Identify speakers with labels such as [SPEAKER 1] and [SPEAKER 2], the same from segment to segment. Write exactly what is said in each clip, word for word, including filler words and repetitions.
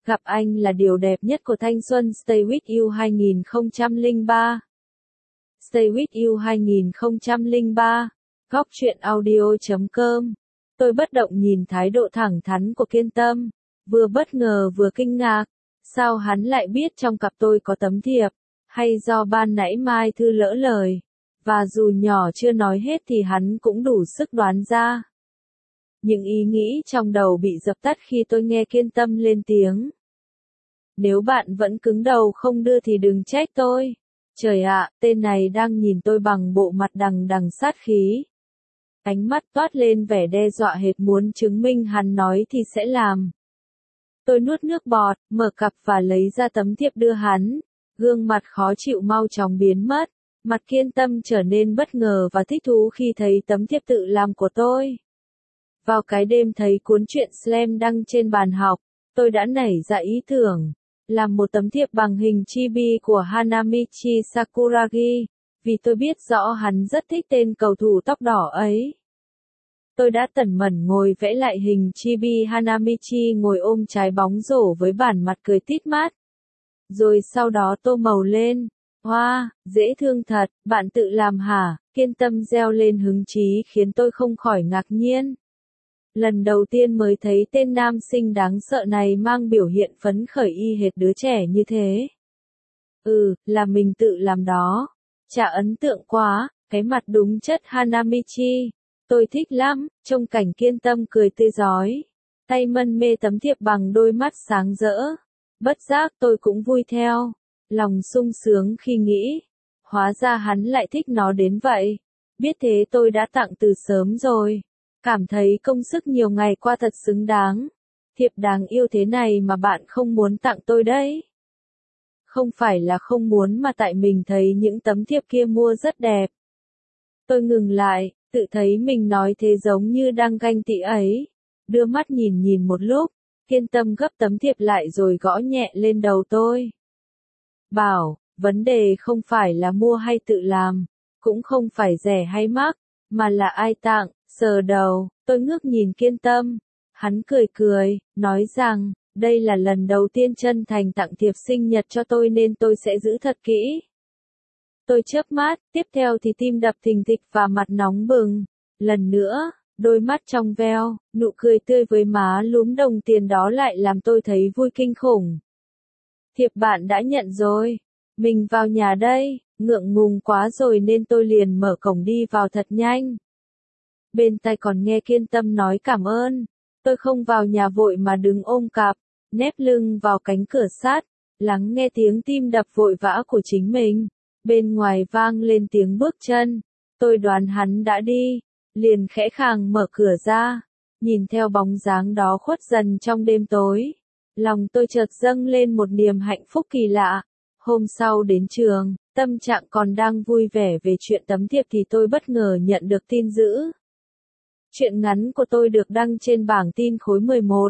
[SPEAKER 1] Gặp anh là điều đẹp nhất của thanh xuân. Stay with you hai không không ba. Stay with you hai không không ba. Góc truyện audio chấm com. Tôi bất động nhìn thái độ thẳng thắn của Kiên Tâm, vừa bất ngờ vừa kinh ngạc. Sao hắn lại biết trong cặp tôi có tấm thiệp? Hay do ban nãy Mai Thư lỡ lời? Và dù nhỏ chưa nói hết thì hắn cũng đủ sức đoán ra. Những ý nghĩ trong đầu bị dập tắt khi tôi nghe Kiên Tâm lên tiếng. Nếu bạn vẫn cứng đầu không đưa thì đừng trách tôi. Trời ạ, tên này đang nhìn tôi bằng bộ mặt đằng đằng sát khí. Ánh mắt toát lên vẻ đe dọa hệt muốn chứng minh hắn nói thì sẽ làm. Tôi nuốt nước bọt, mở cặp và lấy ra tấm thiệp đưa hắn. Gương mặt khó chịu mau chóng biến mất. Mặt Kiên Tâm trở nên bất ngờ và thích thú khi thấy tấm thiệp tự làm của tôi. Vào cái đêm thấy cuốn truyện Slam đăng trên bàn học, tôi đã nảy ra ý tưởng làm một tấm thiệp bằng hình chibi của Hanamichi Sakuragi, vì tôi biết rõ hắn rất thích tên cầu thủ tóc đỏ ấy. Tôi đã tẩn mẩn ngồi vẽ lại hình chibi Hanamichi ngồi ôm trái bóng rổ với bản mặt cười tít mắt. Rồi sau đó tô màu lên. Hoa, wow, dễ thương thật, bạn tự làm hả? Kiên Tâm reo lên hứng chí khiến tôi không khỏi ngạc nhiên. Lần đầu tiên mới thấy tên nam sinh đáng sợ này mang biểu hiện phấn khởi y hệt đứa trẻ như thế. Ừ, là mình tự làm đó. Chả ấn tượng quá, cái mặt đúng chất Hanamichi. Tôi thích lắm, trông cảnh Kiên Tâm cười tươi rói. Tay mân mê tấm thiệp bằng đôi mắt sáng rỡ. Bất giác tôi cũng vui theo. Lòng sung sướng khi nghĩ. Hóa ra hắn lại thích nó đến vậy. Biết thế tôi đã tặng từ sớm rồi. Cảm thấy công sức nhiều ngày qua thật xứng đáng. Thiệp đáng yêu thế này mà bạn không muốn tặng tôi đấy. Không phải là không muốn mà tại mình thấy những tấm thiệp kia mua rất đẹp. Tôi ngừng lại, tự thấy mình nói thế giống như đang ganh tị ấy. Đưa mắt nhìn nhìn một lúc, Kiên Tâm gấp tấm thiệp lại rồi gõ nhẹ lên đầu tôi. Bảo, vấn đề không phải là mua hay tự làm, cũng không phải rẻ hay mắc, mà là ai tặng. Sờ đầu, tôi ngước nhìn Kiên Tâm. Hắn cười cười, nói rằng, đây là lần đầu tiên chân thành tặng thiệp sinh nhật cho tôi nên tôi sẽ giữ thật kỹ. Tôi chớp mắt, tiếp theo thì tim đập thình thịch và mặt nóng bừng. Lần nữa, đôi mắt trong veo, nụ cười tươi với má lúm đồng tiền đó lại làm tôi thấy vui kinh khủng. Thiệp bạn đã nhận rồi. Mình vào nhà đây, ngượng ngùng quá rồi nên tôi liền mở cổng đi vào thật nhanh. Bên tai còn nghe Kiên Tâm nói cảm ơn. Tôi không vào nhà vội mà đứng ôm cặp, nép lưng vào cánh cửa sắt, lắng nghe tiếng tim đập vội vã của chính mình. Bên ngoài vang lên tiếng bước chân. Tôi đoán hắn đã đi, liền khẽ khàng mở cửa ra, nhìn theo bóng dáng đó khuất dần trong đêm tối. Lòng tôi chợt dâng lên một niềm hạnh phúc kỳ lạ. Hôm sau đến trường, tâm trạng còn đang vui vẻ về chuyện tấm thiệp thì tôi bất ngờ nhận được tin dữ. Chuyện ngắn của tôi được đăng trên bảng tin khối mười một.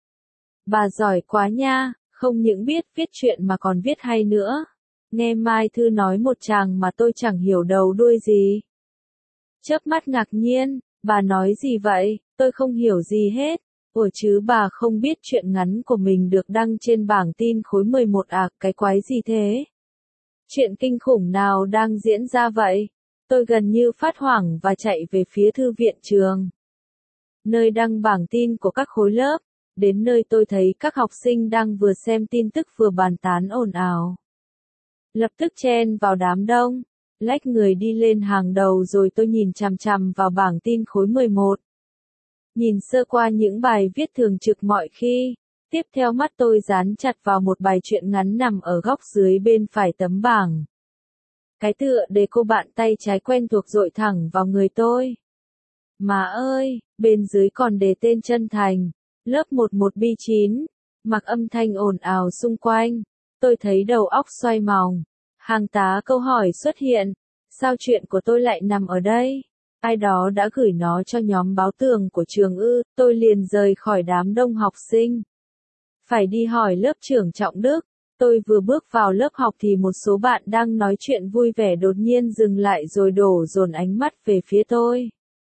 [SPEAKER 1] Bà giỏi quá nha, không những biết viết chuyện mà còn viết hay nữa. Nghe Mai Thư nói một tràng mà tôi chẳng hiểu đầu đuôi gì. Chớp mắt ngạc nhiên, bà nói gì vậy, tôi không hiểu gì hết. Ủa chứ bà không biết chuyện ngắn của mình được đăng trên bảng tin khối mười một à, cái quái gì thế? Chuyện kinh khủng nào đang diễn ra vậy? Tôi gần như phát hoảng và chạy về phía thư viện trường. Nơi đăng bảng tin của các khối lớp, đến nơi tôi thấy các học sinh đang vừa xem tin tức vừa bàn tán ồn ào. Lập tức chen vào đám đông, lách người đi lên hàng đầu rồi tôi nhìn chằm chằm vào bảng tin khối mười một. Nhìn sơ qua những bài viết thường trực mọi khi, tiếp theo mắt tôi dán chặt vào một bài truyện ngắn nằm ở góc dưới bên phải tấm bảng. Cái tựa đề cô bạn tay trái quen thuộc dội thẳng vào người tôi. Má ơi, bên dưới còn đề tên chân thành, lớp mười một B chín, mặc âm thanh ồn ào xung quanh. Tôi thấy đầu óc xoay mòng. Hàng tá câu hỏi xuất hiện. Sao chuyện của tôi lại nằm ở đây? Ai đó đã gửi nó cho nhóm báo tường của trường ư? Tôi liền rời khỏi đám đông học sinh. Phải đi hỏi lớp trưởng Trọng Đức. Tôi vừa bước vào lớp học thì một số bạn đang nói chuyện vui vẻ đột nhiên dừng lại rồi đổ dồn ánh mắt về phía tôi.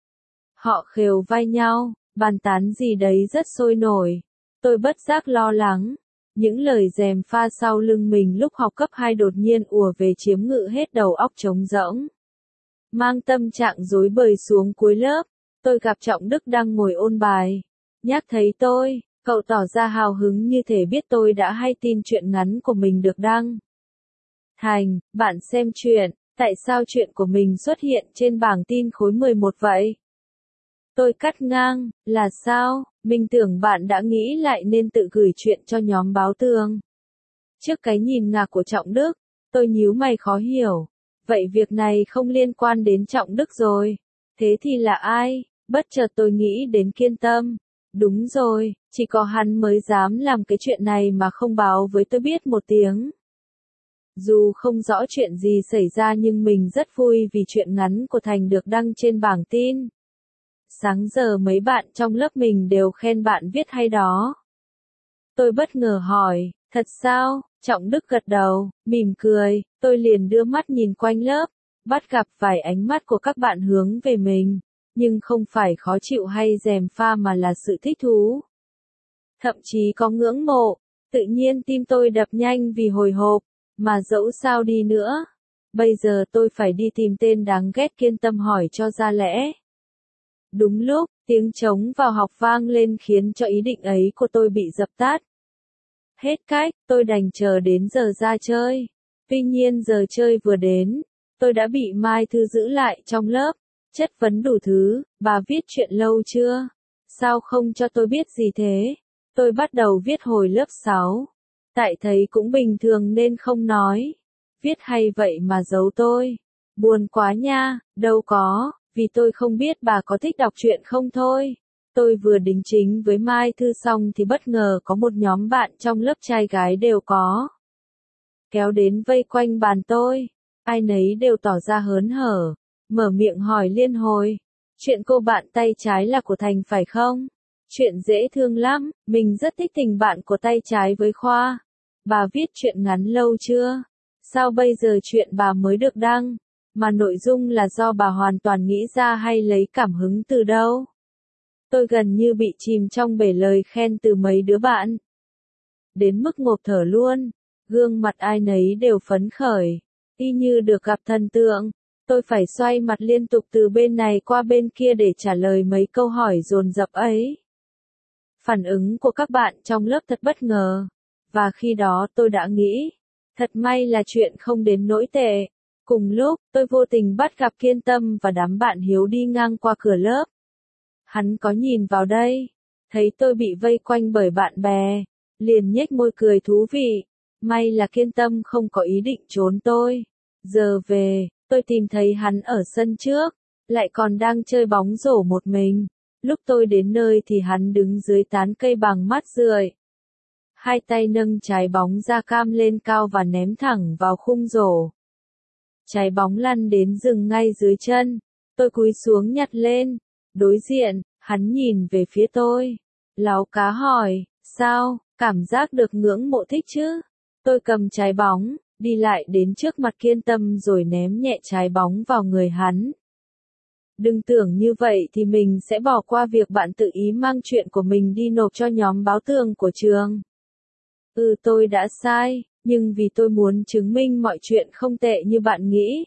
[SPEAKER 1] Họ khều vai nhau, bàn tán gì đấy rất sôi nổi. Tôi bất giác lo lắng. Những lời gièm pha sau lưng mình lúc học cấp hai đột nhiên ùa về chiếm ngự hết đầu óc trống rỗng. Mang tâm trạng rối bời xuống cuối lớp, tôi gặp Trọng Đức đang ngồi ôn bài. Nhắc thấy tôi, cậu tỏ ra hào hứng như thể biết tôi đã hay tin chuyện ngắn của mình được đăng. Thành, bạn xem chuyện, tại sao chuyện của mình xuất hiện trên bảng tin khối mười một vậy? Tôi cắt ngang, là sao, mình tưởng bạn đã nghĩ lại nên tự gửi chuyện cho nhóm báo tường. Trước cái nhìn ngạc của Trọng Đức, tôi nhíu mày khó hiểu. Vậy việc này không liên quan đến Trọng Đức rồi. Thế thì là ai? Bất chợt tôi nghĩ đến Kiên Tâm. Đúng rồi, chỉ có hắn mới dám làm cái chuyện này mà không báo với tôi biết một tiếng. Dù không rõ chuyện gì xảy ra nhưng mình rất vui vì chuyện ngắn của Thành được đăng trên bảng tin. Sáng giờ mấy bạn trong lớp mình đều khen bạn viết hay đó. Tôi bất ngờ hỏi, thật sao? Trọng Đức gật đầu, mỉm cười, tôi liền đưa mắt nhìn quanh lớp, bắt gặp vài ánh mắt của các bạn hướng về mình, nhưng không phải khó chịu hay gièm pha mà là sự thích thú. Thậm chí có ngưỡng mộ, tự nhiên tim tôi đập nhanh vì hồi hộp, mà dẫu sao đi nữa. Bây giờ tôi phải đi tìm tên đáng ghét Kiên Tâm hỏi cho ra lẽ. Đúng lúc, tiếng trống vào học vang lên khiến cho ý định ấy của tôi bị dập tắt. Hết cách, tôi đành chờ đến giờ ra chơi. Tuy nhiên giờ chơi vừa đến, tôi đã bị Mai Thư giữ lại trong lớp, chất vấn đủ thứ, bà viết chuyện lâu chưa? Sao không cho tôi biết gì thế? Tôi bắt đầu viết hồi lớp sáu. Tại thấy cũng bình thường nên không nói. Viết hay vậy mà giấu tôi. Buồn quá nha, đâu có, vì tôi không biết bà có thích đọc truyện không thôi. Tôi vừa đính chính với Mai Thư xong thì bất ngờ có một nhóm bạn trong lớp trai gái đều có. Kéo đến vây quanh bàn tôi, ai nấy đều tỏ ra hớn hở, mở miệng hỏi liên hồi. Chuyện cô bạn tay trái là của Thành phải không? Chuyện dễ thương lắm, mình rất thích tình bạn của tay trái với Khoa. Bà viết chuyện ngắn lâu chưa? Sao bây giờ chuyện bà mới được đăng? Mà nội dung là do bà hoàn toàn nghĩ ra hay lấy cảm hứng từ đâu? Tôi gần như bị chìm trong bể lời khen từ mấy đứa bạn. Đến mức ngộp thở luôn, gương mặt ai nấy đều phấn khởi, y như được gặp thần tượng. Tôi phải xoay mặt liên tục từ bên này qua bên kia để trả lời mấy câu hỏi dồn dập ấy. Phản ứng của các bạn trong lớp thật bất ngờ, và khi đó tôi đã nghĩ, thật may là chuyện không đến nỗi tệ. Cùng lúc, tôi vô tình bắt gặp Kiên Tâm và đám bạn Hiếu đi ngang qua cửa lớp. Hắn có nhìn vào đây, thấy tôi bị vây quanh bởi bạn bè, liền nhếch môi cười thú vị. May là Kiên Tâm không có ý định trốn tôi. Giờ về, tôi tìm thấy hắn ở sân trước, lại còn đang chơi bóng rổ một mình. Lúc tôi đến nơi thì hắn đứng dưới tán cây bằng mát rượi. Hai tay nâng trái bóng da cam lên cao và ném thẳng vào khung rổ. Trái bóng lăn đến dừng ngay dưới chân. Tôi cúi xuống nhặt lên. Đối diện, hắn nhìn về phía tôi. Láu cá hỏi, sao, cảm giác được ngưỡng mộ thích chứ? Tôi cầm trái bóng, đi lại đến trước mặt Kiên Tâm rồi ném nhẹ trái bóng vào người hắn. Đừng tưởng như vậy thì mình sẽ bỏ qua việc bạn tự ý mang chuyện của mình đi nộp cho nhóm báo tường của trường. Ừ, tôi đã sai, nhưng vì tôi muốn chứng minh mọi chuyện không tệ như bạn nghĩ.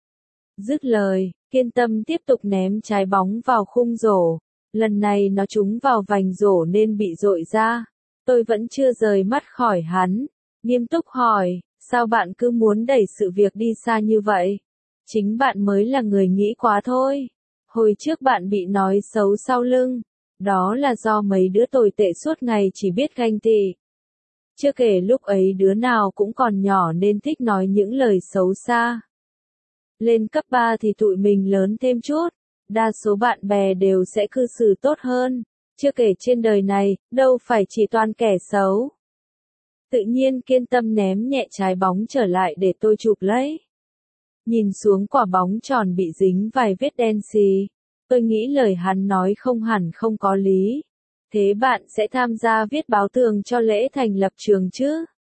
[SPEAKER 1] Dứt lời, Kiên Tâm tiếp tục ném trái bóng vào khung rổ. Lần này nó trúng vào vành rổ nên bị dội ra. Tôi vẫn chưa rời mắt khỏi hắn. Nghiêm túc hỏi, sao bạn cứ muốn đẩy sự việc đi xa như vậy? Chính bạn mới là người nghĩ quá thôi. Hồi trước bạn bị nói xấu sau lưng. Đó là do mấy đứa tồi tệ suốt ngày chỉ biết ganh tị. Chưa kể lúc ấy đứa nào cũng còn nhỏ nên thích nói những lời xấu xa. Lên cấp ba thì tụi mình lớn thêm chút, đa số bạn bè đều sẽ cư xử tốt hơn. Chưa kể trên đời này, đâu phải chỉ toàn kẻ xấu. Tự nhiên Kiên Tâm ném nhẹ trái bóng trở lại để tôi chụp lấy. Nhìn xuống quả bóng tròn bị dính vài vết đen xì. Tôi nghĩ lời hắn nói không hẳn không có lý. Thế bạn sẽ tham gia viết báo tường cho lễ thành lập trường chứ?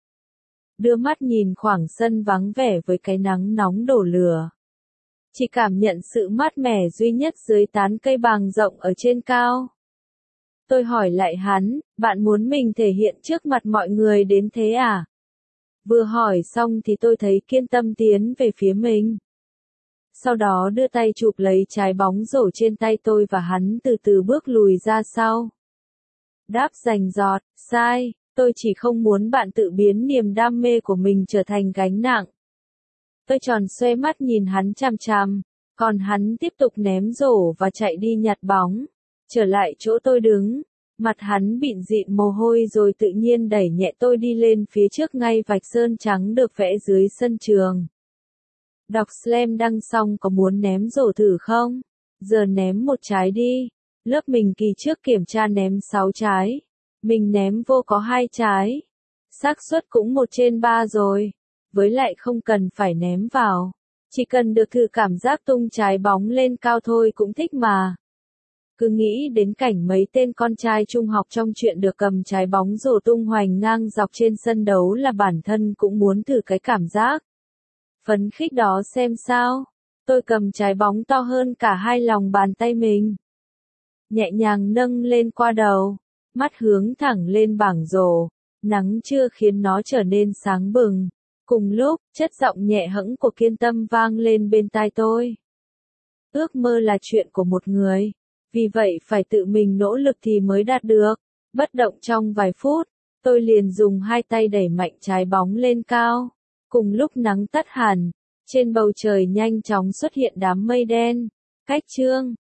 [SPEAKER 1] Đưa mắt nhìn khoảng sân vắng vẻ với cái nắng nóng đổ lửa. Chỉ cảm nhận sự mát mẻ duy nhất dưới tán cây bàng rộng ở trên cao. Tôi hỏi lại hắn, bạn muốn mình thể hiện trước mặt mọi người đến thế à? Vừa hỏi xong thì tôi thấy Kiên Tâm tiến về phía mình. Sau đó đưa tay chụp lấy trái bóng rổ trên tay tôi và hắn từ từ bước lùi ra sau. Đáp rành rọt, sai, tôi chỉ không muốn bạn tự biến niềm đam mê của mình trở thành gánh nặng. Tôi tròn xoe mắt nhìn hắn chằm chằm, còn hắn tiếp tục ném rổ và chạy đi nhặt bóng. Trở lại chỗ tôi đứng, mặt hắn bịn dịn mồ hôi rồi tự nhiên đẩy nhẹ tôi đi lên phía trước ngay vạch sơn trắng được vẽ dưới sân trường. Đọc slam đăng xong có muốn ném rổ thử không? Giờ ném một trái đi. Lớp mình kỳ trước kiểm tra ném sáu trái. Mình ném vô có hai trái. Xác suất cũng một trên ba rồi. Với lại không cần phải ném vào. Chỉ cần được thử cảm giác tung trái bóng lên cao thôi cũng thích mà. Cứ nghĩ đến cảnh mấy tên con trai trung học trong chuyện được cầm trái bóng rổ tung hoành ngang dọc trên sân đấu là bản thân cũng muốn thử cái cảm giác phấn khích đó xem sao. Tôi cầm trái bóng to hơn cả hai lòng bàn tay mình. Nhẹ nhàng nâng lên qua đầu, mắt hướng thẳng lên bảng rổ. Nắng trưa khiến nó trở nên sáng bừng. Cùng lúc, chất giọng nhẹ hẫng của Kiên Tâm vang lên bên tai tôi. Ước mơ là chuyện của một người. Vì vậy phải tự mình nỗ lực thì mới đạt được. Bất động trong vài phút, tôi liền dùng hai tay đẩy mạnh trái bóng lên cao. Cùng lúc nắng tắt hẳn, trên bầu trời nhanh chóng xuất hiện đám mây đen. Cách chương